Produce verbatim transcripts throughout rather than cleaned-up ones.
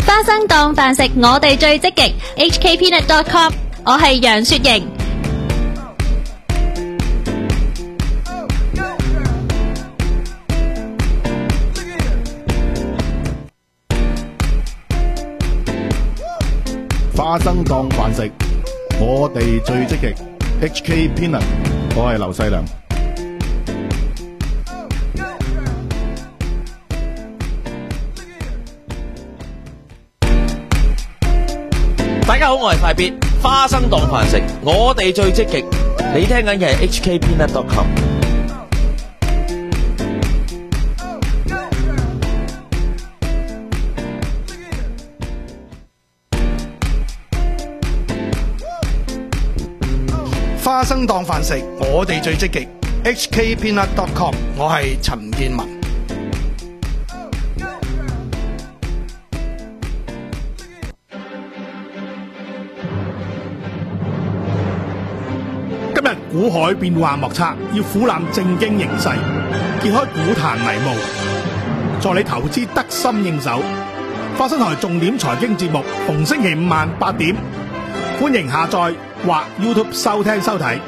花生當飯食，我哋最積極。H K Peanut dot com， 我係楊雪瑩。 花生當飯食，我哋最積極。H K Peanut， 我係劉細良。 大家好，我係快必。花生當飯食，我哋最積極。你聽緊嘅係 H K Peanut dot com。 花生當飯食，我哋最積極。H K Peanut dot com， 我係陳建文。 今日股海變幻莫測，要俯瞰正經形勢，揭開股壇迷霧，助你投資得心應手。花生台重點財經節目，逢星期五晚八點，歡迎下載或 YouTube 收聽收睇。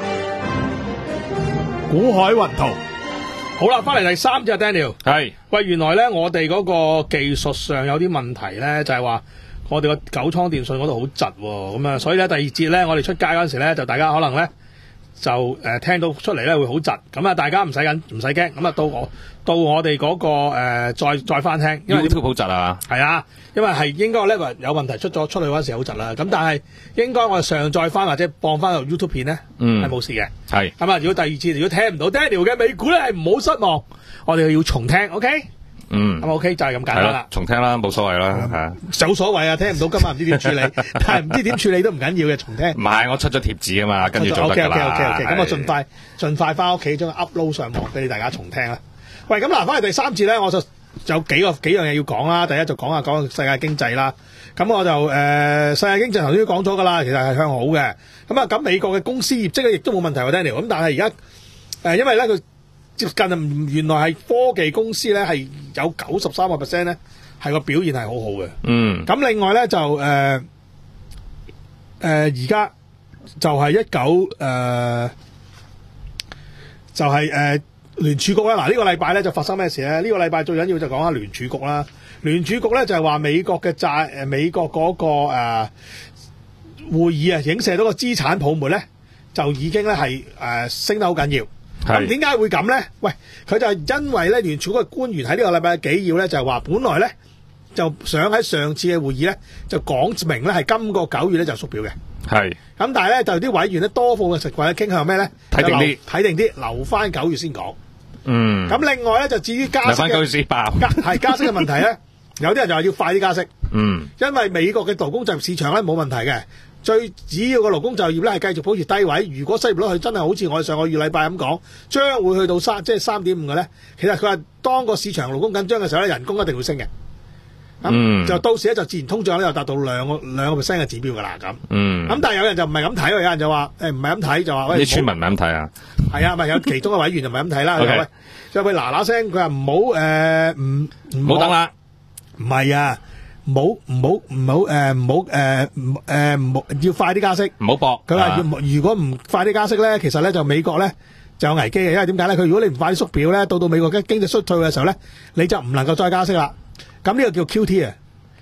股海雲圖，好啦，翻嚟第三隻 Daniel， 係喂，原來咧我哋嗰個技術上有啲問題咧，就係話我哋個九倉電訊嗰度好窒，咁啊，所以咧第二節咧我哋出街嗰陣時咧，就大家可能咧。就誒、呃、聽到出嚟咧會好窒，咁啊大家唔使緊，唔使驚，咁啊到我到我哋嗰、那個誒、呃、再再翻聽，因為 YouTube 好窒啊， 係啊，因為係應該 level 有問題出咗出去嗰陣時好窒啦，咁但係應該我哋上載翻或者放翻到 YouTube 片咧，係冇、嗯、事嘅，係咁啊。如果第二次如果聽唔到 Daniel 嘅美股咧，係唔好失望，我哋要重聽 ，OK？嗯，咁 OK 就係咁簡單啦， 重聽啦，冇所謂啦， 係有所謂啊，聽唔到今晚唔知點處理，但係唔知點處理都唔緊要嘅，重聽。唔係， 我出咗貼紙啊嘛，跟住做得㗎啦。OK OK OK OK，咁我盡快盡快翻屋企將佢 upload 上網俾你大家重聽啦。喂，咁嗱，翻嚟第三節咧，我就有幾個幾樣嘢要講啦。第一就講下講世界經濟啦。咁我就誒、呃、世界經濟頭先都講咗㗎啦，其實係向好嘅。咁啊，咁美國嘅公司業績咧亦都冇問題喎 ，Daniel。咁但係而家誒，因為咧佢。接近啊，原來係科技公司咧係有九十三個 percent 咧係個表現係好好嘅。嗯，咁另外咧就誒誒而家就係一九誒就係誒聯儲局啦。嗱、這、呢個禮拜咧就發生咩事咧？呢、這個禮拜最緊要就講下聯儲局啦。聯儲局咧就係話美國嘅債誒美國嗰、那個誒、呃、會議啊，影射到個資產泡沫咧就已經咧係誒升得好緊要。咁點解會咁咧？喂，佢就係因為咧聯儲局嘅官員喺呢個禮拜嘅紀要咧，就係話本來咧就想喺上次嘅會議咧就講明咧係今個九月咧就縮表嘅。係。咁但係咧就啲委員咧多數嘅食位傾向咩咧？睇定啲，睇定啲，留翻九月先講。嗯。咁另外咧就至於加息，留翻九月先爆。加係加息嘅問題咧，有啲人就話要快啲加息。嗯。因為美國嘅勞工就業市場咧冇問題嘅。最主要嘅勞工就業咧係繼續保持低位，如果失業率佢真係好似我哋上個月禮拜咁講，將會去到三即係三點五嘅咧，其實佢話當個市場勞工緊張嘅時候咧，人工一定會升嘅。咁、嗯、就到時咧就自然通脹咧就達到兩個兩個 percent 嘅指標㗎啦咁。嗯。咁但係有人就唔係咁睇，有人就話誒唔係咁睇，就話喂啲村民唔係咁睇啊。係啊，咪有其中嘅委員就唔係咁睇啦。OK。就喂嗱嗱聲，佢話唔好誒唔唔好等啦。唔係啊。唔好唔好唔好誒唔好誒唔誒唔好要快啲加息，唔好搏。佢話要如果唔快啲加息咧，其實咧就美國咧就有危機嘅，因為點解咧？佢如果你唔快啲縮表咧，到到美國嘅經濟衰退嘅時候咧，你就唔能夠再加息啦。咁呢個叫 Q T 啊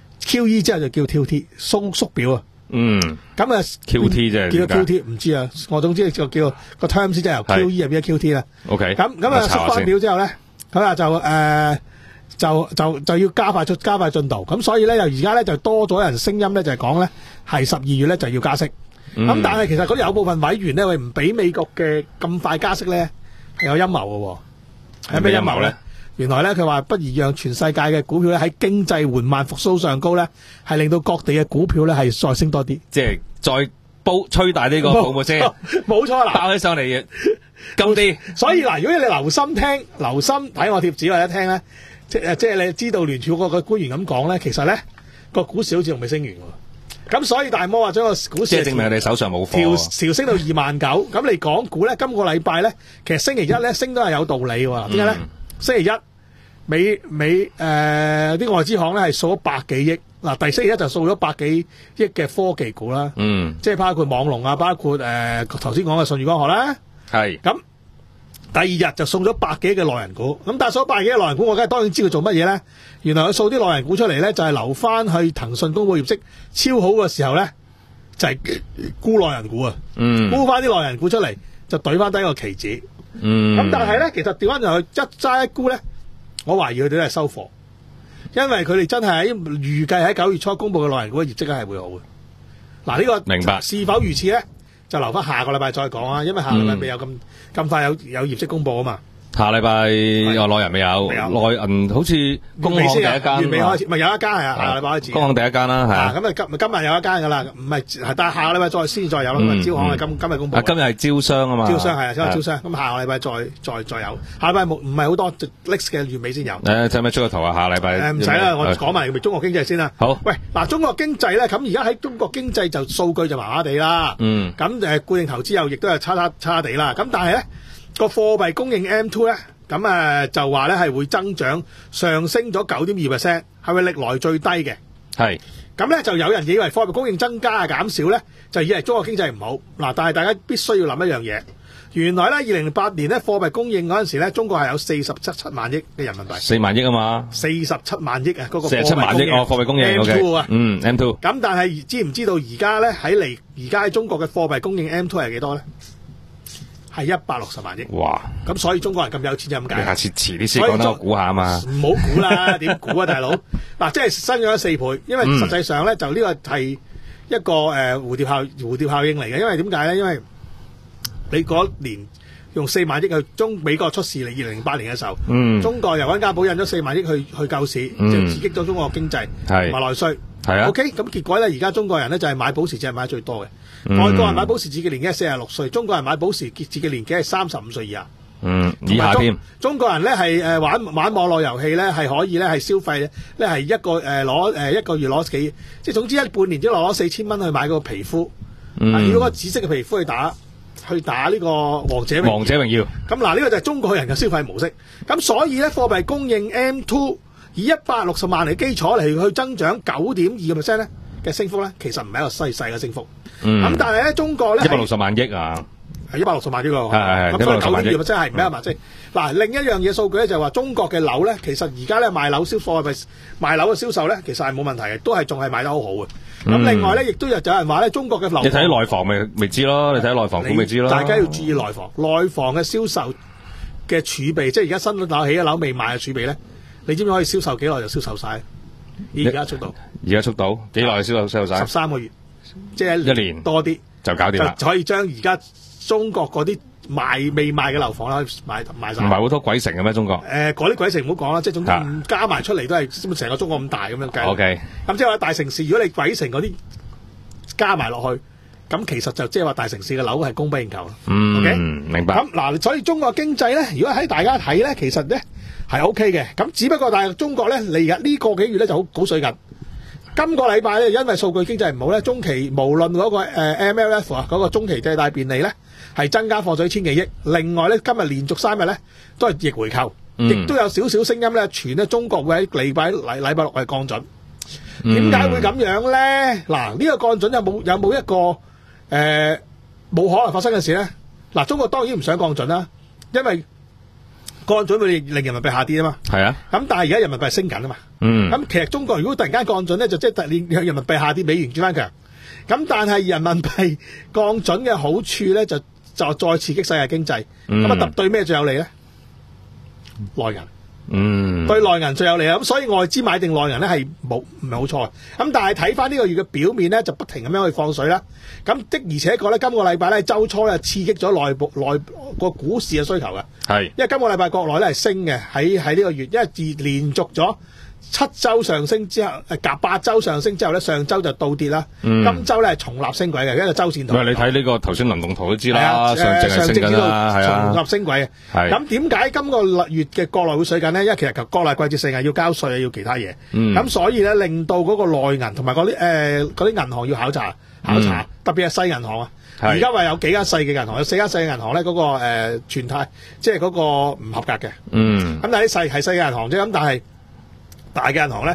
，Q E 之後就叫 Q T 縮縮表啊。嗯。咁啊 ，Q T 啫，叫 Q T 唔知啊，我總之就叫個 terms 即係由 Q E 入邊嘅 Q T 啦。OK。咁咁啊，縮翻表之後咧，佢話就誒。呃就就就要加快出加快進度，咁所以咧，就而家咧就多咗人聲音咧，就係講咧係十二月咧就要加息。咁、嗯、但係其實嗰啲有部分委員咧，佢唔俾美國嘅咁快加息咧，係有陰謀嘅。係咩陰謀咧？原來咧佢話不如讓全世界嘅股票咧喺經濟緩慢復甦上高咧，係令到各地嘅股票咧係再升多啲，即係再煲吹大呢個泡沫先。冇錯啦，爆起上嚟嘅高啲。所以嗱，如果你留心聽、留心睇我貼紙或者聽咧。即係即係你知道聯儲局個官員咁講咧，其實咧個股市好似仲未升完喎。咁所以大摩話將個股市即係證明你手上冇貨，調調升到二萬九。咁你港股咧，今個禮拜咧，其實星期一咧升都係有道理喎。點解咧？星期一美美誒啲、呃、外資行咧係掃咗百幾億嗱，第四日就掃咗百幾億嘅科技股啦， 嗯， 即係包括網龍啊，包括誒頭先講嘅舜宇光學啦， 係咁第二日就送咗百幾億嘅內人股，咁但係掃百幾億嘅內人股，我梗係當然知佢做乜嘢咧？原來佢掃啲內人股出嚟咧，就係留翻去騰訊公佈業績超好嘅時候咧，就係沽內人股啊， 嗯， 沽翻啲內人股出嚟，就懟翻低個期指， 嗯， 咁但係咧，其實調翻入去一揸一沽咧，我懷疑佢哋都係收貨。因為佢哋真係喺預計喺九月初公佈嘅內人股嘅業績係會好嘅。嗱，呢個明白是否如此咧？就留翻下個禮拜再講啊，因為下個禮拜未有咁咁、嗯、快有有業績公佈啊嘛。 下禮拜有內人未有， 未有內銀好似工行第一間， 月尾開始，咪有一間係啊，下個禮拜開始。 工行第一間啦，係啊。 咁啊今今日有一間㗎啦，唔係，但係下個禮拜再先再有咯。 嗯、 招行係今今日公佈。 啊，今日係招商啊嘛。 招商係啊，今日招商。咁下個禮拜再再再有，下禮拜冇唔係好多 list 嘅月尾先有。 誒，使唔使出個圖啊？下禮拜。誒唔使啦，我講埋中國經濟先啦。 好。 喂，嗱，中國經濟咧，咁而家喺中國經濟就數據就麻麻地啦。 嗯。 咁誒固定投資又亦都係差差差地啦。咁但係咧個貨幣供應 M two 咧。咁誒就話咧係會增長上升咗九點二 percent， 係咪歷來最低嘅？ 係。 咁咧就有人以為貨幣供應增加啊減少咧，就以為中國經濟唔好。嗱，但係大家必須要諗一樣嘢，原來咧二零零八年咧貨幣供應嗰陣時咧，中國係有四十七七萬億嘅人民幣。 四萬億啊嘛。 四十七萬億啊，嗰、那個四十七萬億哦，貨幣供應 M two 啊， 嗯 M two。 咁但係知唔知道而家咧喺嚟而家喺中國嘅貨幣供應 M two 係幾多咧？係一百六十萬億。哇！咁所以中國人咁有錢就咁解。 你下次遲啲先講得我估下啊嘛。 唔好估啦，點估啊，大佬？嗱，即係增咗四倍，因為實際上咧、嗯、就呢個係一個誒、呃、蝴蝶效蝴蝶效應嚟嘅。因為點解咧？因為你嗰年用四萬億去中美國出事嚟，二零零八年嘅時候，嗯、中國由溫家寶印咗四萬億去去救市，嗯、就刺激咗中國經濟同埋內需。係啊。OK，咁結果咧，而家中國人咧就係買保時捷係買得最多嘅。外國人買保時捷嘅年紀係四十六歲，中國人買保時捷嘅年紀係三十五歲以下。嗯，以下添。中國人咧係誒玩玩網絡遊戲咧係可以咧係消費咧係一個誒攞誒一個月攞幾，即係總之一半年之內攞四千蚊去買個皮膚。嗯。如果個紫色嘅皮膚去打去打呢個王者榮耀。王者榮耀。咁嗱，呢個就係中國人嘅消費模式。咁所以咧貨幣供應 M two 以一百六十萬嚟基礎嚟去增長九點二個 percent 咧嘅升幅咧，其實唔係一個細細嘅升幅。嗯，咁但係咧，中國咧一百六十萬億啊，係一百六十萬億咯，係係係，咁所以九點二 percent 係唔係啊嘛？即係嗱，另一樣嘢數據咧就係話中國嘅樓咧，其實而家咧賣樓銷貨係賣樓嘅銷售咧，其實係冇問題嘅，都係仲係賣得好好嘅。咁、嗯、另外咧，亦都有有人話咧，中國嘅樓你睇內房咪咪知咯，你睇內房股咪知咯。大家要注意內房，內房嘅銷售嘅儲備，即係而家新樓起嘅樓未賣嘅儲備咧，你知唔知可以銷售幾耐就銷售晒？以而家速度，而家速度幾耐銷售銷售晒？十三個月。即係一年多啲就搞掂啦，就可以將而家中國嗰啲賣未賣嘅樓房啦，賣賣晒。唔係好多鬼城嘅咩？中國誒，嗰啲鬼城唔好講啦，即係總之加埋出嚟都係成個中國咁大咁樣計。O K，咁即係話大城市，如果你鬼城嗰啲加埋落去，咁其實就即係話大城市嘅樓係供不應求啦。嗯， okay? 明白。咁嗱，所以中國經濟咧，如果喺大家睇咧，其實咧係 O K 嘅。咁只不過但係中國咧，嚟緊呢個幾月咧就好好水緊。今個禮拜咧，因為數據經濟唔好咧，中期無論嗰、那個、呃、M L F 啊，嗰個中期借貸便利咧，係增加放水千幾億。另外咧，今日連續三日咧都係逆回購，亦、嗯、都有少少聲音咧傳咧中國會喺禮拜禮禮拜六係降準。點解會咁樣咧？嗱，呢、這個降準有冇有冇一個誒冇、呃、可能發生嘅事咧？嗱，中國當然唔想降準啦，因為降準會令人民幣下跌啊嘛。係啊。咁但係而家人民幣升緊啊嘛。嗯。咁其實中國如果突然間降準咧，就即係令人民幣下跌，美元轉翻強。咁但係人民幣降準嘅好處咧，就就再刺激世界經濟。咁啊特對咩最有利咧？內銀。嗯。對內銀最有利啊！咁所以外資買定內銀咧係冇唔係好錯。咁但係睇翻呢個月嘅表面咧，就不停咁樣去放水啦。咁的而且確咧，今個禮拜咧週初咧刺激咗內部內個股市嘅需求嘅。係。因為今個禮拜國內咧係升嘅，喺喺呢個月，因為自連續咗七週上升之後，誒夾八週上升之後咧，上週就倒跌啦。嗯。今週咧係重立升軌嘅，一個週線圖。唔係你睇呢個頭先輪動圖都知啦，上證係升緊啦，係啊。重立升軌嘅。係。咁點解今個月嘅國內會水緊咧？因為其實國內季節性係要交稅啊，要其他嘢。嗯。咁所以咧，令到嗰個內銀同埋嗰啲誒嗰啲銀行要考察考察，特別係細銀行啊。而家話有幾間細嘅銀行，有四間細嘅銀行咧，嗰、嗰個誒、呃、全貸即係嗰個唔合格嘅。嗯。咁但係啲細係細嘅銀行啫，咁但係大嘅銀行咧，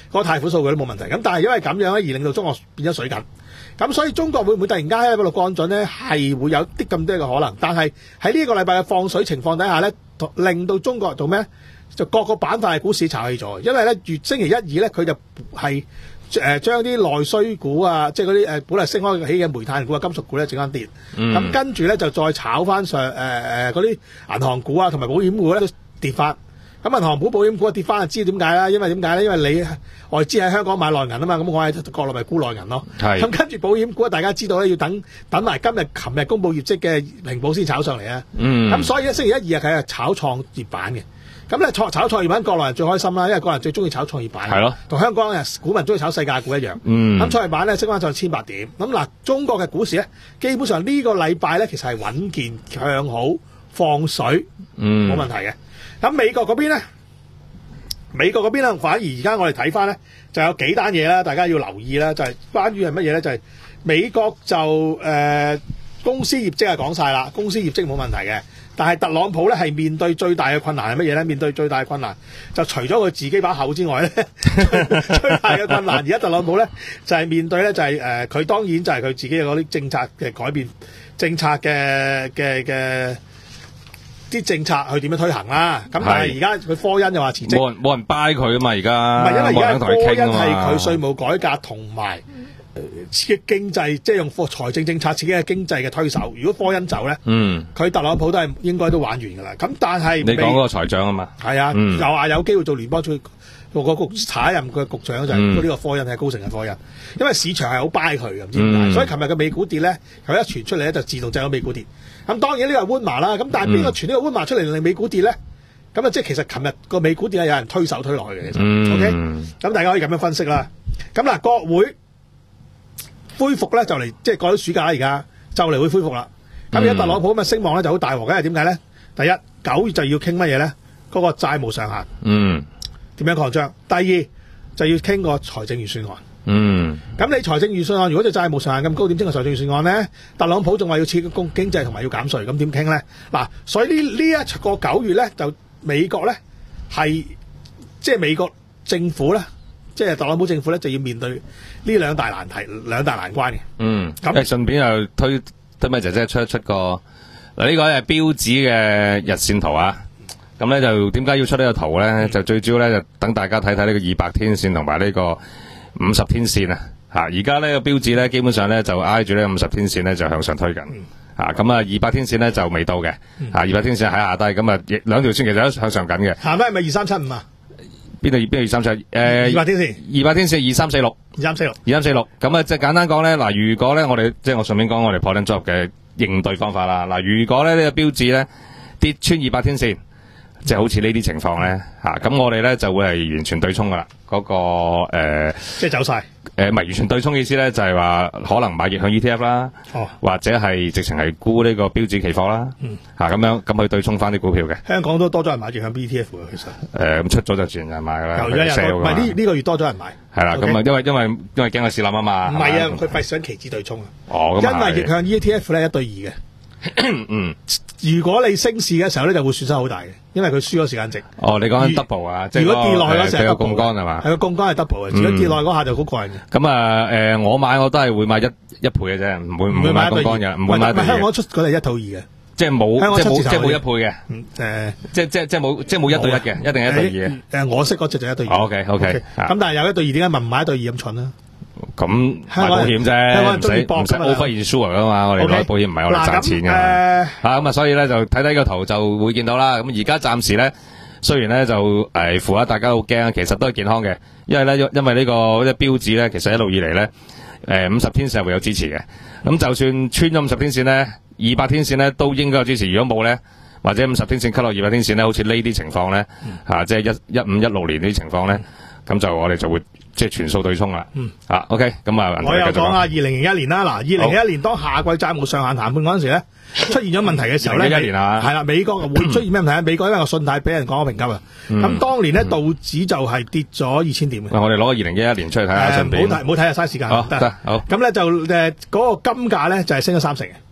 個貸款數據都冇問題。咁但係因為咁樣咧，而令到中國變咗水緊。咁所以中國會唔會突然間喺嗰度降準咧？係會有啲咁多嘅可能。但係喺呢個禮拜嘅放水情況底下咧，令到中國做咩？就各個板塊嘅股市炒起咗。因為咧，月星期一二咧，佢就係誒將啲內需股啊，即係嗰啲誒本來升開起嘅煤炭股啊、金屬股咧，整翻跌。咁、嗯、跟住咧就再炒翻上誒誒嗰啲銀行股啊，同埋保險股咧都跌翻。咁銀行股、保險股跌翻就知點解啦？因為點解咧？因為你外資喺香港買內銀啊嘛，咁我喺國內咪沽內銀咯。咁跟住保險股，大家知道咧，要等等埋今日、琴日公佈業績嘅平保先炒上嚟啊。咁、嗯、所以咧，星期一、二日佢係炒創業板嘅。咁咧炒炒創業板，國內人最開心啦，因為國內人最中意炒創業板。係咯，同香港人股民中意炒世界股一樣。咁、嗯、創業板咧升翻上千八點。咁嗱，中國嘅股市咧，基本上呢個禮拜咧，其實係穩健向好，放水，冇、嗯、問題嘅。咁美國嗰邊咧，美國嗰邊咧，反而而家我哋睇翻咧，就有幾單嘢啦，大家要留意啦，就係、是、關於係乜嘢咧？就係、是、美國就誒、呃、公司業績係講晒啦，公司業績冇問題嘅，但係特朗普咧係面對最大嘅困難係乜嘢咧？面對最大嘅困難就除咗佢自己把口之外咧，最大嘅困難而家特朗普咧就係、是、面對咧就係誒佢當然就係佢自己嗰啲政策嘅改變，政策嘅嘅嘅。啲政策去點樣推行啦？咁但係而家佢科恩又話辭職，冇人冇人 buy 佢啊嘛！而家唔係因為而家科恩係佢稅務改革同埋刺激經濟，即係用財政政策刺激嘅經濟嘅推手。如果科恩走咧，嗯，佢特朗普都係應該都玩完㗎啦。咁但係你講嗰個財長啊嘛，係啊，嗯、又話有機會做聯邦最個個局下一任嘅局長就係呢個科恩係高盛嘅科恩，因為市場係好 buy 佢嘅，唔知點解。嗯、所以琴日嘅美股跌咧，佢一傳出嚟咧就自動制咗美股跌。咁當然呢個係溫麻啦，咁但係邊個傳呢個溫麻出嚟令美股跌咧？咁啊，即係其實琴日個美股跌係有人推手推落去嘅，其實、嗯、，OK，咁大家可以咁樣分析啦。咁嗱，國會恢復咧就嚟，即係過咗暑假啦，而家就嚟會恢復啦。咁而家特朗普咁嘅聲望咧就好大鑊嘅，係點解咧？第一，九月就要傾乜嘢咧？嗰、嗰個債務上限，嗯，點樣擴張？第二就要傾個財政預算案。嗯，咁你財政預算案如果就債務上限咁高，點傾個財政預算案咧？特朗普仲話要刺激經經濟同埋要減稅，咁點傾咧？嗱，所以呢呢一個九月咧，就美國咧係即係美國政府咧，即係特朗普政府咧就要面對呢兩大難題、兩大難關嘅。嗯，咁誒順便又推推咪姐姐出一出個嗱呢個係標指嘅日線圖啊。咁咧就點解要出呢個圖咧？嗯、就最主要咧就等大家睇睇呢個二百天線同埋呢個五十天線啊！嚇，而家呢個標誌咧，基本上咧就挨住呢個五十天線咧就向上推緊。嚇，咁啊二百天線咧就未到嘅。嚇，二百天線喺下低，咁啊兩條線其實都向上緊嘅。下低係咪二三七五啊？邊度邊度二三七？誒，二百天線，二百天線二三四六，二三四六，二三四六。咁啊，即係簡單講咧，嗱，如果咧我哋即係我順便講我哋破頂作嘅應對方法啦。嗱，如果咧呢個標誌咧跌穿二百天線，即係好似呢啲情況咧，嚇、嗯、咁我哋咧就會係完全對沖噶啦，嗰、那個誒，呃、即係走晒。誒唔係完全對沖嘅意思咧，就係、是、話可能買逆向 E T F 啦，哦、或者係直情係沽呢個標指期貨啦，嚇咁、嗯啊、樣咁去對沖翻啲股票嘅。香港都多咗人買逆向 E T F 嘅，其實誒咁出咗就自然有人買噶啦，有有人唔係呢呢個月多咗人買。係啦，咁啊 Okay? 因為因為因為驚個市冧啊嘛。唔係啊，佢費想期指對沖啊。哦，咁因為逆向 E T F 咧一對二嘅。嗯，如果你升市嘅時候咧，就會損失好大嘅，因為佢輸咗時間值。哦，你講緊 double 啊，即係如果跌落去嗰時係個槓桿係嘛？係個槓桿係 double 嘅，如果跌落去嗰下就好過癮嘅。咁啊，誒，我買我都係會買一一倍嘅啫，唔會唔會買槓桿嘅，唔會買。唔係香港出嗰係一套二嘅，即係冇即係冇即係冇一倍嘅。誒，即係即係即係冇即係冇一對一嘅，一定係一對二嘅。誒，我識嗰隻就一對二。O K O K，咁但係有一對二，點解唔買一對二咁蠢咧？咁買保險啫，唔使唔使 over insure 噶嘛，我哋買保險唔係我哋賺錢嘅。吓咁啊，所以咧就睇睇個圖就會見到啦。咁而家暫時咧，雖然咧就誒符合大家好驚，其實都係健康嘅，因為咧因為呢個即係標指咧，其實一路以嚟咧，誒五十天線係會有支持嘅。咁就算穿咗五十天線咧，二百天線咧都應該有支持。如果冇咧，或者五十天線 cut 落二百天線咧，好似呢啲情況咧，吓即係一一五一六年呢啲情況咧，咁就我哋就會。即係全數對沖啦，嗯，啊 ，OK，咁啊，我又講下二零零一年啦，嗱，二零零一年當夏季債務上限談判嗰陣時咧，出現咗問題嘅時候咧，一年啊，係啦，美國會出現咩問題啊？美國因為個信貸俾人講咗評級啊，咁當年咧道指就係跌咗二千點嘅。我哋攞個二零一一年出嚟睇下，順便唔好睇，唔好睇啊，嘥時間。好得好，咁咧就誒嗰個金價咧就係升咗三成嘅。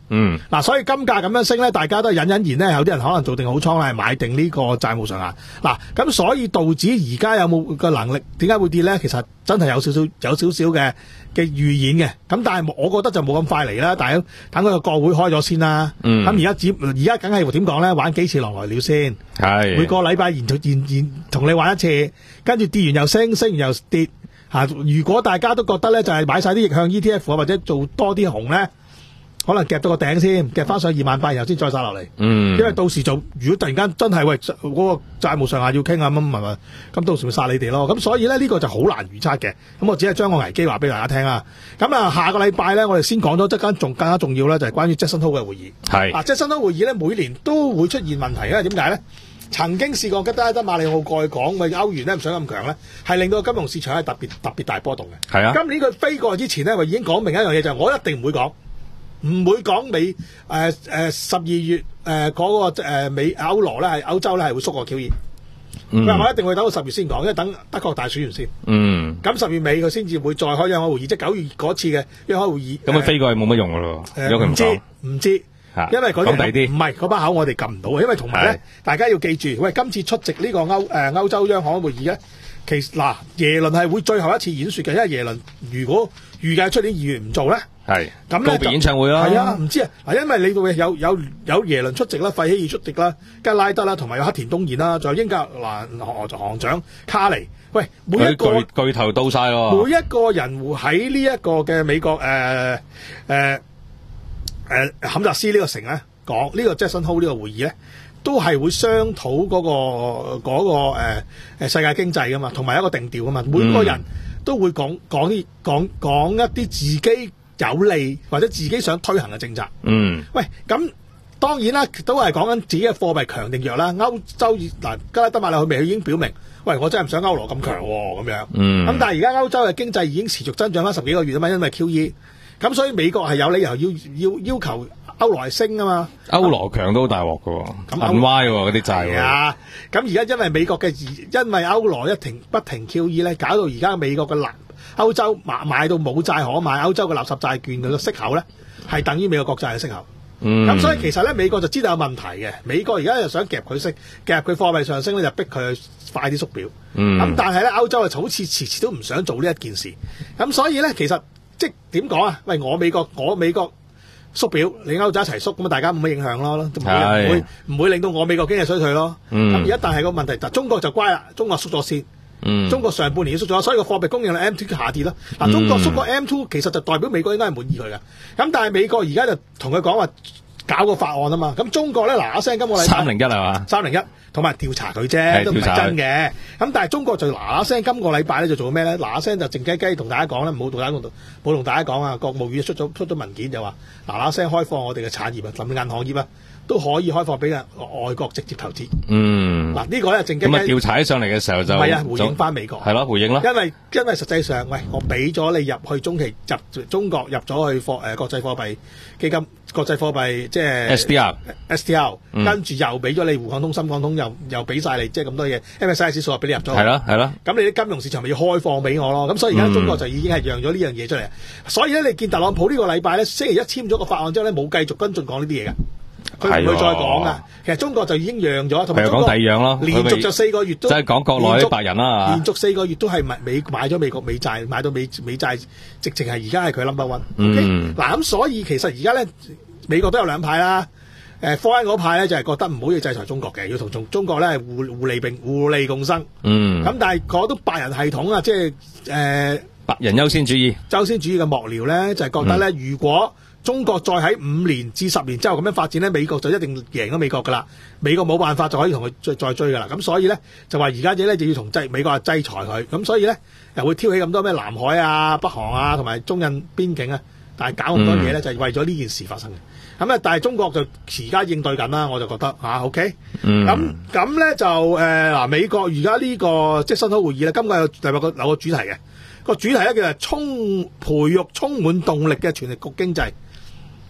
嗯， 嗱、啊，所以金價咁樣升咧，大家都隱隱然咧，有啲人可能做定好倉啦，係買定呢個債務上限。嗱、啊，咁所以道指而家有冇個能力？點解會跌咧？其實真係有少少有少少嘅嘅預演嘅。咁但係我覺得就冇咁快嚟啦。但係等佢個國會開咗先啦。 嗯。 咁而家只而家梗係點講咧？玩幾次狼來了先。 係。 每個禮拜延續延延同你玩一次，跟住跌完又升，升完又跌。嚇、啊！如果大家都覺得咧，就係、是、買晒啲逆向 E T F 啊，或者做多啲紅咧。可能夾到個頂先，夾翻上二萬八，然後先再殺落嚟。嗯，因為到時就如果突然間真係喂嗰、那個債務上限要傾啊，咁咪咪咁到時咪殺你哋咯。咁所以咧呢、這個就好難預測嘅。咁我只係將個危機話俾大家聽啊。咁啊下個禮拜咧，我哋先講咗即間仲更加重要咧，就係關於 Jackson Hole 嘅會議。係啊 Jackson Hole 會議咧，每年都會出現問題，因為點解咧？曾經試過吉德德馬里奧過去講，喂歐元咧唔想咁強咧，係令到金融市場係特別特別大波動嘅。係啊，今年佢飛過去之前咧，我已經講明一樣嘢，就係、是、我一定唔會講。唔會講美誒誒十二月誒嗰、呃那個誒、呃、美歐羅咧係歐洲咧係會縮個 Q E，佢話我一定會等到十月先講，因為等德國大選完先。嗯，咁十月尾佢先至會再開央行會議，即係九月嗰次嘅央行會議。咁佢飛過去冇乜用噶咯，如果佢唔知唔知，因為嗰啲唔係嗰把口我哋撳唔到，因為同埋咧大家要記住，喂今次出席呢個歐誒、呃、歐洲央行會議咧，其實嗱、呃、耶倫係會最後一次演說嘅，因為耶倫如果預計出年二月唔做咧。係咁咧，告別演唱會啦。係啊，唔知啊，嗱，因為你度有有有耶倫出席啦，費希爾出席啦，加拉德啦，同埋有黑田東彥啦，仲有英格蘭行行長卡尼。喂，每一個巨巨頭到晒咯。每一個人喺呢一個嘅美國誒誒誒坎澤斯呢個城咧講呢個 Jackson Hole 呢個會議咧，都係會商討嗰、那個嗰、那個誒誒、呃、世界經濟噶嘛，同埋一個定調噶嘛，每個人都會講講啲講講一啲自己有利或者自己想推行嘅政策。嗯，喂，咁當然啦，都係講緊自己嘅貨幣強定弱啦。歐洲嗱，加拉德馬里佢未已經表明，喂，我真係唔想歐羅咁強喎，咁樣。嗯，咁但係而家歐洲嘅經濟已經持續增長翻十幾個月啊嘛，因為 Q E， 咁所以美國係有理由要要要求歐羅係升啊嘛。歐羅強都好大鑊㗎喎，銀歪喎嗰啲債。係啊，咁而家因為美國嘅因為歐羅一停不停 Q E 咧，搞到而家美國嘅難。歐洲買買到冇債可買，歐洲嘅垃圾債券嘅息口咧係等於美國國債嘅息口。嗯，咁所以其實咧美國就知道有問題嘅，美國而家又想夾佢息，夾佢貨幣上升咧就逼佢快啲縮表。嗯，咁但係咧歐洲就好似遲遲都唔想做呢一件事。咁所以咧其實即點講啊？喂，我美國我美國縮表，你歐洲一齊縮，咁啊大家冇乜影響咯，唔會唔會令到我美國經濟衰退咯。咁而家但係個問題就中國就乖啦，中國縮咗先。嗯，中國上半年都縮咗，所以個貨幣供應量 M 二 下跌咯。嗱、嗯，中國縮個 M 二 其實就代表美國應該係滿意佢嘅。咁但係美國而家就同佢講話搞個法案啊嘛。咁中國咧嗱嗱聲今個禮拜三零一係嘛？三零一同埋調查佢啫，都唔係真嘅。咁但係中國就嗱嗱聲今個禮拜咧就做咩咧？嗱嗱聲就靜雞雞同大家講咧，唔好同大家講，冇同大家講啊。國務院出咗出咗文件就話嗱嗱聲開放我哋嘅產業啊，甚至銀行業啊。都可以開放俾人外國直接投資。嗯，嗱、這個、呢個咧正經咁啊調查起上嚟嘅時候就唔係啊，回應翻美國係咯，回應咯。因為因為實際上，喂，我俾咗你入去中期入中國入咗去貨誒、呃、國際貨幣基金、國際貨幣即係 S D R、S D R，、嗯、跟住又俾咗你滬港通、深港通，又又俾晒你即係咁多嘢 M S C I 指數又俾你入咗。係咯係咯。咁你啲金融市場咪要開放俾我咯？咁所以而家中國就已經係讓咗呢樣嘢出嚟。所以咧，你見特朗普呢個禮拜咧，星期一簽咗個法案之後咧，冇繼續跟進講呢啲嘢㗎。佢唔會再講噶，其實中國就已經讓咗，同埋講第二樣咯。連續就四個月都即係講國內啲白人啦，連續四個月都係買美買咗美國美債，買到美美債，直情係而家係佢 number one。嗯，嗱咁所以其實而家咧，美國都有兩派啦。誒，科恩嗰派咧就係覺得唔好要制裁中國嘅，要同中中國咧互互利並互利共生。嗯，咁但係嗰都白人系統啊，即係誒白人優先主義、優先主義嘅幕僚咧，就係覺得咧，如果中國再喺五年至十年之後咁樣發展咧，美國就一定贏咗美國噶啦，美國冇辦法就可以同佢再再追噶啦。咁所以咧就話而家嘢咧就要同制美國制裁佢，咁所以咧又會挑起咁多咩南海啊、北韓啊同埋中印邊境啊，但係搞咁多嘢咧、嗯、就係為咗呢件事發生嘅。咁啊，但係中國就而家應對緊啦，我就覺得嚇、啊、OK。咁咁咧就誒嗱、呃，美國而家呢個即係Jackson Hole會議咧，今個有有個有個主題嘅個主題咧叫做充培育充滿動力嘅全力局經濟。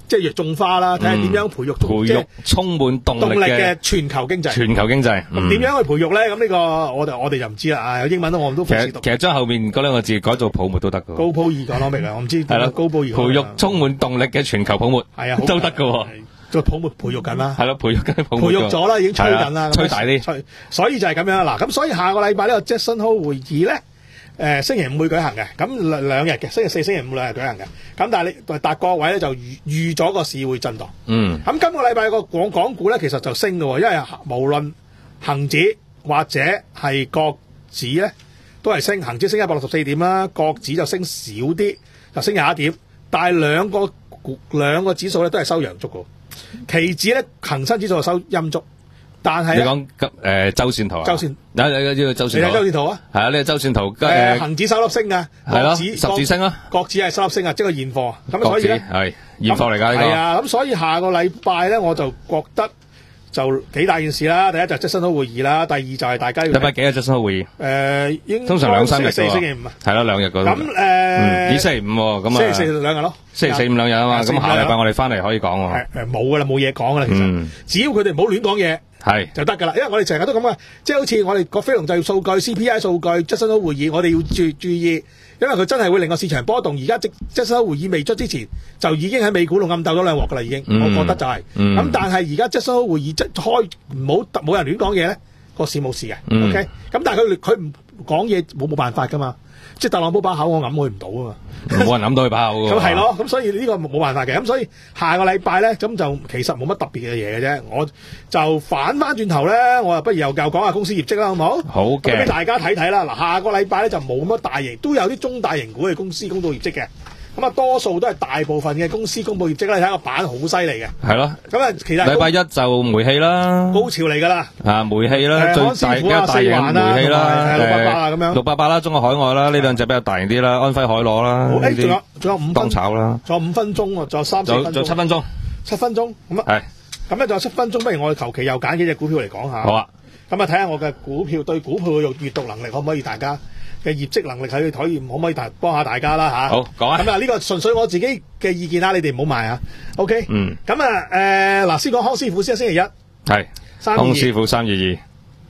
即係種花啦，睇下點樣培育培育充滿動力嘅全球經濟。 全球經濟咁點樣去培育咧？咁呢個我哋我哋就唔知啦。啊，有英文我都其實其實將後面嗰兩個字改做泡沫都得㗎。 高鋪二講攞明啊，我唔知係啦。高鋪二培育充滿動力嘅全球泡沫係啊，都得㗎。 個泡沫培育緊啦， 係咯，培育緊泡沫。 培育咗啦，已經吹緊啦， 吹大啲。 所以就係咁樣啦。嗱，咁所以下個禮拜呢個 Jackson Hole 會議咧。誒、呃、星期五會舉行嘅，咁兩兩日嘅，星期四、星期五兩日舉行嘅。咁但係你達各位咧就預預咗個市會震盪。嗯。咁今個禮拜個港港股咧其實就升嘅喎，因為無論恒指或者係國指咧都係升，恒指升一百六十四點啦，國指就升少啲，就升廿一點。但係兩個兩個指數咧都係收陽燭嘅，期指咧恒生指數就收陰燭。但係你講誒周線圖啊？ 周線， 有有呢個周線圖。 你睇周線圖啊？ 係啊，呢個周線圖。 誒，恒指收粒升啊， 國指十字星啊， 國指係收粒升啊，即係現貨。咁所以咧係現貨嚟㗎呢個。 係啊，咁所以下個禮拜咧，我就覺得就幾大件事啦。第一就係Jackson Hole會議啦，第二就係大家要。 禮拜幾啊Jackson Hole會議？ 誒，應通常兩三日。 星期四、星期五啊。 係咯，兩日嗰度。 咁誒， 以星期五喎，咁啊。 星期四兩日咯。 星期四五兩日啊嘛，咁下禮拜我哋翻嚟可以講喎。 誒冇㗎啦，冇嘢講㗎啦，其實只要佢哋唔好亂講嘢。 係就得㗎啦，因為我哋成日都咁啊，即係好似我哋個非農就業數據、C P I 數據、Jackson Hole會議，我哋要注注意，因為佢真係會令個市場波動。而家即 Jackson Hole會議未出之前，就已經喺美股度暗鬥咗兩鑊㗎啦，已經。嗯、我覺得就係、是，咁、嗯、但係而家Jackson Hole會議即開唔好冇人亂講嘢咧，個市冇事嘅。嗯、OK，咁但係佢佢唔講嘢冇冇辦法㗎嘛，即係特朗普把口我揞佢唔到啊嘛。 冇人諗到佢把口㗎。 咁係咯，咁所以呢個冇辦法嘅。咁所以下個禮拜咧，咁就其實冇乜特別嘅嘢嘅啫。我就反翻轉頭咧，我又不如又又講下公司業績啦，好唔好？好嘅。咁俾大家睇睇啦。嗱，下個禮拜咧就冇乜大型，都有啲中大型股嘅公司公布業績嘅。咁啊，多數都係大部分嘅公司公布業績咧，你睇個板好犀利嘅。係咯。咁啊，其實禮拜一就煤氣啦，高潮嚟㗎啦。啊，煤氣啦，最大嘅大型煤氣啦，六八八啊咁樣。六八八啦，中國海外啦，呢兩隻比較大型啲啦，安徽海螺啦。誒，仲有仲有五分當炒啦，仲有五分鐘喎，仲有三四分鐘。仲有七分鐘。七分鐘咁啊。係。咁咧仲有七分鐘，不如我哋求其又揀幾隻股票嚟講下。好啊。咁啊，睇下我嘅股票對股票嘅閱讀能力可唔可以大家？嘅業績能力係可以可唔可以幫下大家啦嚇？好講啊！咁啊呢個純粹我自己嘅意見啦，你哋唔好買啊。OK。嗯。咁啊誒嗱，先講康師傅先，星期一係康師傅三二二。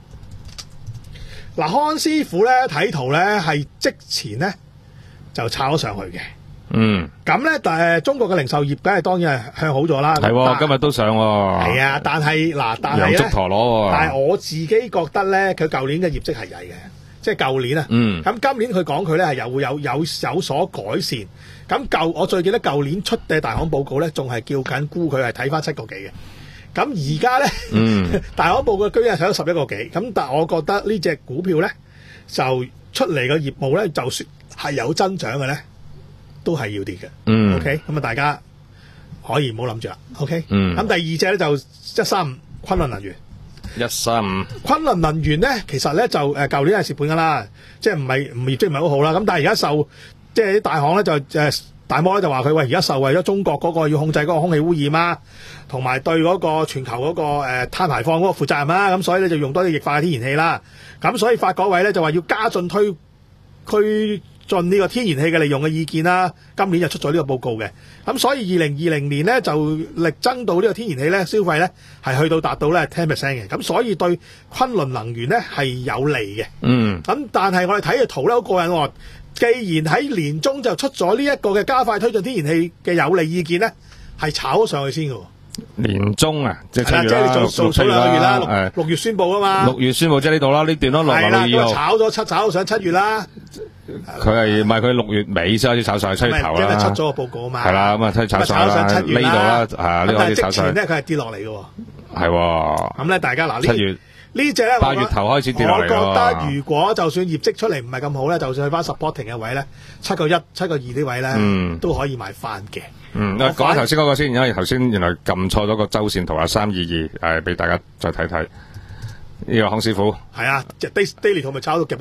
嗱，康師傅咧睇圖咧係即前咧就炒咗上去嘅。嗯。咁咧誒中國嘅零售業梗係當然係向好咗啦。係今日都上喎。係啊，但係嗱，但係咧，但係我自己覺得咧，佢舊年嘅業績係曳嘅。即係舊年啊，咁、嗯、今年佢講佢咧係又會有有有所改善。咁舊我最記得舊年出嘅大行報告咧，仲係叫緊估佢係睇翻七個幾嘅。咁而家咧，嗯、大行報告居然係睇到十一個幾。咁但係我覺得呢隻股票咧，就出嚟嘅業務咧，就算係有增長嘅咧，都係要跌嘅。嗯、OK，咁啊大家可以唔好諗住啦。OK，咁、嗯、第二隻咧就一三五昆侖能源。一三五，昆侖能源咧，其實咧就誒舊年係蝕本噶啦，即係唔係唔業績唔係好好啦。咁但係而家受即係啲大行咧就誒大摩咧就話佢喂而家受惠咗中國嗰個要控制嗰個空氣污染啊，同埋對嗰個全球嗰個誒碳排放嗰個負責任啦。咁所以咧就用多啲液化嘅天然氣啦。咁所以發改委咧就話要加進推推進呢個天然氣嘅利用嘅意見啦。今年就出咗呢個報告嘅。咁所以二零二零年咧就力爭到呢個天然氣咧消費咧係去到達到咧 ten percent 嘅，咁所以對昆侖能源咧係有利嘅。嗯，咁但係我哋睇嘅圖咧好過癮喎，既然喺年中就出咗呢一個嘅加快推進天然氣嘅有利意見咧，係炒咗上去先嘅。年中啊，即係七月啦，即係你做做咗兩個月啦，六六月宣布啊嘛，六月宣布即係呢度啦，呢段咯，六月二號炒咗七炒到上七月啦。佢係唔係佢六月尾先開始炒上去七月頭啦？因為出咗個報告啊嘛。係啦，咁啊推炒上啦，呢度啦，係啊，呢個可以炒上。但係之前咧，佢係跌落嚟嘅。係喎。咁咧，大家嗱呢七月呢隻咧，八月頭開始跌落嚟。我覺得如果就算業績出嚟唔係咁好咧，就算去翻 supporting 嘅位咧，七個一、七個二呢位咧，嗯，都可以買翻嘅。嗯，講下頭先嗰個先，因為頭先原來撳錯咗個周線圖啊，三二二，誒，俾大家再睇睇呢個康師傅。係啊，即係 daily 圖咪炒到夾到爆。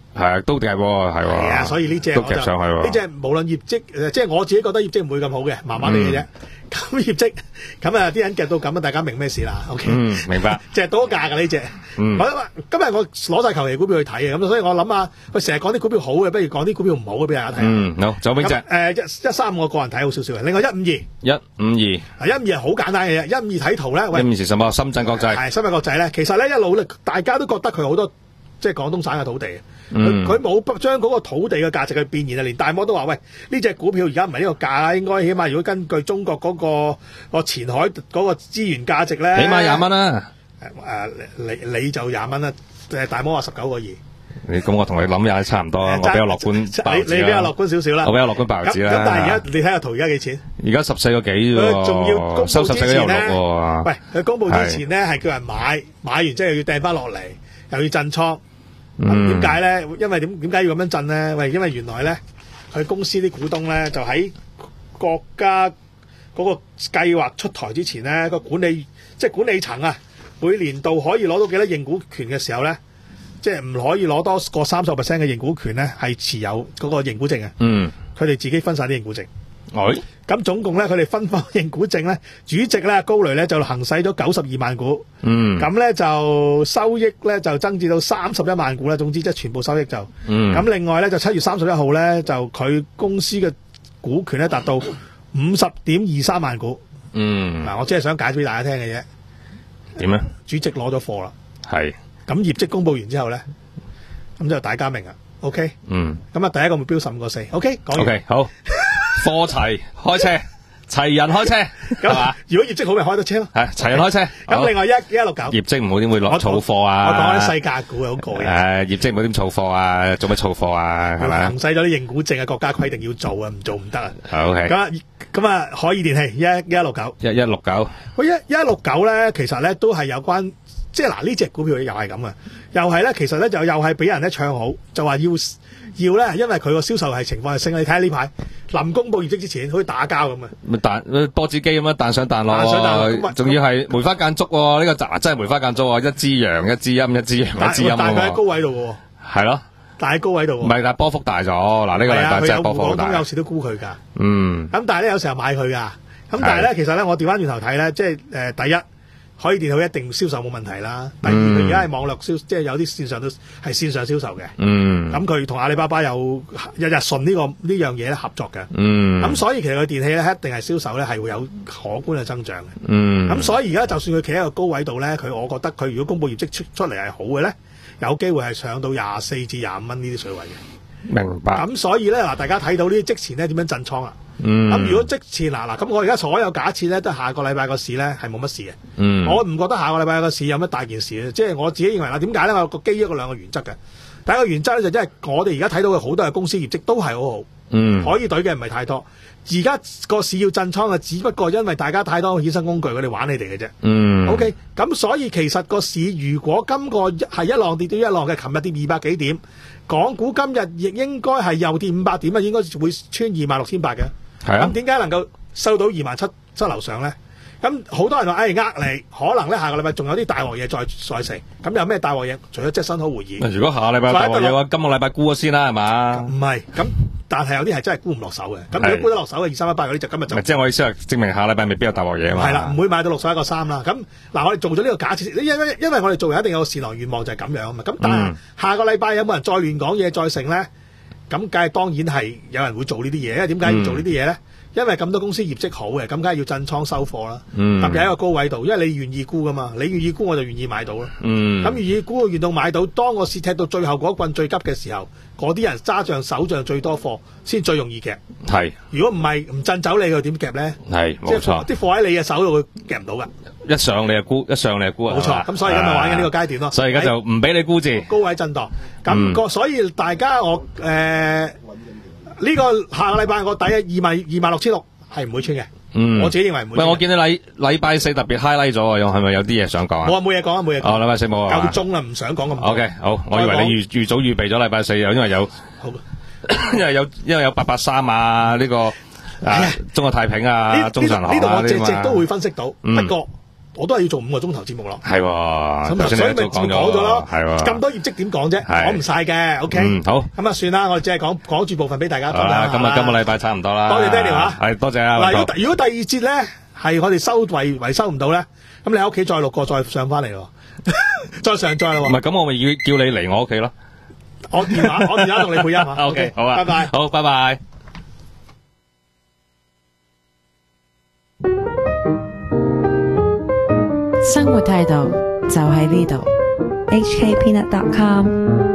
係啊，都夾喎，係喎。 係啊，所以呢隻都夾上去喎。 呢隻無論業績誒，即係我自己覺得業績唔會咁好嘅，麻麻地嘅啫。咁業績咁啊，啲人夾到咁啊，大家明咩事啦 ？OK， 嗯，明白。 即係多價㗎呢隻。 嗯。 今日我攞晒求其股票去睇嘅，咁所以我諗下，佢成日講啲股票好嘅，不如講啲股票唔好嘅俾大家睇。 嗯，好，仲有邊隻？ 誒一一三五，我個人睇好少少嘅。另外一五二。 一五二。 一五二係好簡單嘅啫，一五二睇圖咧，喂。 一五二是什麼？深圳國際。 係深圳國際咧，其實咧一路咧，大家都覺得佢好多即係廣東省嘅土地。佢佢冇將嗰個土地嘅價值去變現啊！連大摩都話：喂，呢隻股票而家唔係呢個價啦，應該起碼如果根據中國嗰、嗰個前海嗰個資源價值咧， 起碼廿蚊啦。 誒、呃、你你就廿蚊啦，誒大摩話十九個二。 你咁我同你諗嘢差唔多，我比較樂觀。 你你比較樂觀少少啦。 我比較樂觀爆子啦。 咁但係而家你睇下圖，而家幾錢？ 而家十四個幾喎。 仲要公佈之前咧，喂，佢公佈之前咧係叫人買，買完之後又要掟翻落嚟，又要震倉。點解咧？因為點點解要咁樣震咧？喂，因為原來咧，佢公司啲股東咧就喺國家嗰個計劃出台之前咧，個管理即係管理層啊，每年度可以攞到幾多認股權嘅時候咧，即係唔可以攞多過三十 percent 嘅認股權咧，係持有嗰個認股證啊。嗯，佢哋自己分晒啲認股證。 哦， 咁總共咧，佢哋分翻認股證咧，主席咧高雷咧就行使咗九十二萬股，嗯，咁咧就收益咧就增至到三十一萬股啦。總之即係全部收益就，嗯，咁另外咧就七月三十一號咧就佢公司嘅股權咧達到五十點二三萬股，嗯，嗱我只係想解俾大家聽嘅啫。 點咧？主席攞咗貨啦， 係，咁業績公佈完之後咧，咁就大家明啦 ，OK，嗯，咁啊第一個目標十五個四 ，OK， 講完 ，OK 好。貨齊開車，齊人開車，係嘛？ 如果業績好咪開到車咯。係齊人開車。 咁另外一一六九業績唔好點會落儲貨啊？ 我講啲細價股好過癮。 誒，業績唔好點儲貨啊？做乜儲貨啊？係咪？ 行使咗啲認股證啊，國家規定要做啊，唔做唔得啊。 OK。 咁啊咁啊，海爾電器一一六九。一一六九。 喂，一一六九咧，其實咧都係有關，即係嗱呢隻股票又係咁啊，又係咧，其實咧就又係俾人咧唱好，就話要要咧，因為佢個銷售係情況係升，你睇下呢排。臨公佈業績之前，好似打交咁啊！ 咪彈波子機咁樣彈上彈落，彈上彈落，仲要係梅花間竹喎！呢個真真係梅花間竹喎！一支陽，一支陰，一支陽，一支陰喎！ 但係佢喺高位度喎。係咯， 但係喺高位度喎。唔係，但係波幅大咗。嗱，呢個禮拜真係波幅大。 廣東有時都估佢㗎。 嗯。 咁但係咧，有時候買佢㗎。咁但係咧，其實咧，我調翻轉頭睇咧，即係誒第一。海爾電器一定銷售冇問題啦。第二，佢而家係網絡銷，即係有啲線上都係線上銷售嘅。嗯，咁佢同阿里巴巴有日日順呢個呢樣嘢咧合作嘅。嗯，咁所以其實佢電器咧一定係銷售咧係會有可觀嘅增長嘅。嗯，咁所以而家就算佢企喺個高位度咧，佢我覺得佢如果公佈業績出出嚟係好嘅咧，有機會係上到廿四至廿五蚊呢啲水位嘅。明白。咁所以咧嗱，大家睇到呢啲即前咧點樣震倉啊？嗯，咁如果即前嗱嗱，咁我而家所有假設咧，都係下個禮拜個市咧係冇乜事嘅。嗯，我唔覺得下個禮拜個市有乜大件事嘅，即係我自己認為啦。點解咧？我有個基於個兩個原則嘅。第一個原則咧就即係我哋而家睇到嘅好多嘅公司業績都係好好，嗯，可以懟嘅唔係太多。而家個市要震倉嘅，只不過因為大家太多衍生工具，佢哋玩你哋嘅啫。嗯 ，OK，咁所以其實個市如果今個係一浪跌到一浪嘅，琴日跌二百幾點，港股今日亦應該係又跌五百點啊，應該會穿二萬六千八嘅。係啊，咁點解能夠收到二萬七七樓上咧？咁好多人話誒呃你，可能咧下個禮拜仲有啲大鑊嘢再再成。咁有咩大鑊嘢？除咗即係新好會議。如果下個禮拜有大鑊嘢嘅話，今個禮拜沽咗先啦，係嘛？唔係，咁但係有啲係真係沽唔落手嘅。咁如果沽得落手嘅二三一八嗰啲就今日就。即係我意思係證明下個禮拜未必有大鑊嘢啊嘛。係啦，唔會買到六十一個三啦。咁嗱，我哋做咗呢個假設，因因因為我哋做人一定有個善良願望就係咁樣啊嘛。咁但係下個禮拜有冇人再亂講嘢再成咧？咁梗係當然係有人會做呢啲嘢，因為點解要做呢啲嘢咧？因為咁多公司業績好嘅，咁梗係要震倉收貨啦。嗯、特別喺一個高位度，因為你願意沽噶嘛，你願意沽我就願意買到啦。咁、嗯、願意沽願到買到，當個市踢到最後嗰一棍最急嘅時候，嗰啲人揸仗手仗最多貨，先最容易夾。係，如果唔係唔震走你，佢點夾咧？係，冇錯。啲貨喺你嘅手度，佢夾唔到噶。一上你就沽，一上你就沽啊！冇錯。咁所以今日玩緊呢個階段咯。所以而家就唔俾你沽字，高位震盪。咁、嗯、個所以大家我誒。呃呢、這個下個禮拜我底二萬二萬六千六係唔會穿嘅，嗯，我自己認為唔會穿。喂，我見你禮禮拜四特別 highlight 咗啊，又係咪有啲嘢想講啊？冇啊，冇嘢講啊，冇嘢講。哦，禮拜四冇啊。夠鐘啦，唔想講咁多。O K，好，我以為你預預早預備咗禮拜四，因為有，好因為有因為有八八三啊，呢、這個啊中國太平啊，中神行啊，呢度我隻隻都會分析到，嗯、不過我都係要做五個鐘頭節目咯。 係喎， 咁所以咪講咗咯。 係喎， 咁多業績點講啫？講唔晒嘅。OK。嗯， 好。 咁啊，算啦，我哋只係講講住部分俾大家。 好啦，今日今個禮拜差唔多啦。 多謝 Daniel 嚇。 係多謝啊。 嗱，如果如果第二節咧係我哋收維維修唔到咧，咁你喺屋企再錄過再上翻嚟喎，再上載咯。 唔係，咁我咪要叫你嚟我屋企咯。 我電話，我電話同你配音嚇。 OK，好啊， 拜拜。 好，拜拜。 生活態度就喺呢度。H K Peanut dot com